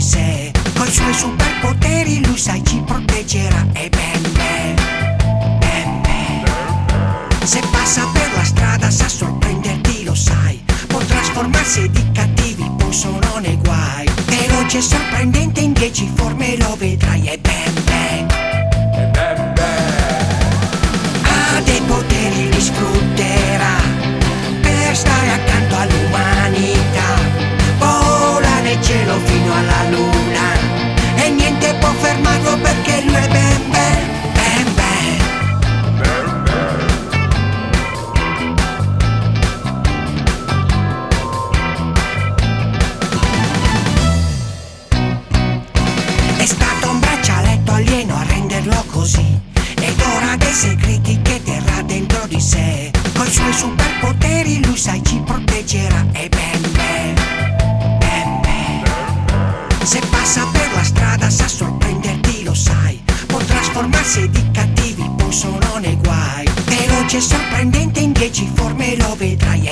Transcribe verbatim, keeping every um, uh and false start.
sé. Coi suoi superpoteri lui sai ci proteggerà. E ben ben, ben ben. Se passa per la strada sa sorprenderti, lo sai. Può trasformarsi di cattivi, poi sono nei guai. Veloce e sorprendente in dieci forme lo vedrai. E ben ben, E ben ben. ha dei poteri, li sfrutterà per stare accanto all'umanità. Vola nel cielo fino alla luna e niente può fermarlo perché lui è ben ben, ben ben. Ben ben. È stato un braccialetto alieno a renderlo così, ed ora dei segreti che terrà dentro di sé. Coi suoi superpoteri lui sai ci proteggerà. E ben ben, ben ben. Se passa per la strada sa sorprenderti, lo sai. Può trasformarsi di cattivi, poi sono nei guai. Veloce e sorprendente in dieci forme lo vedrai.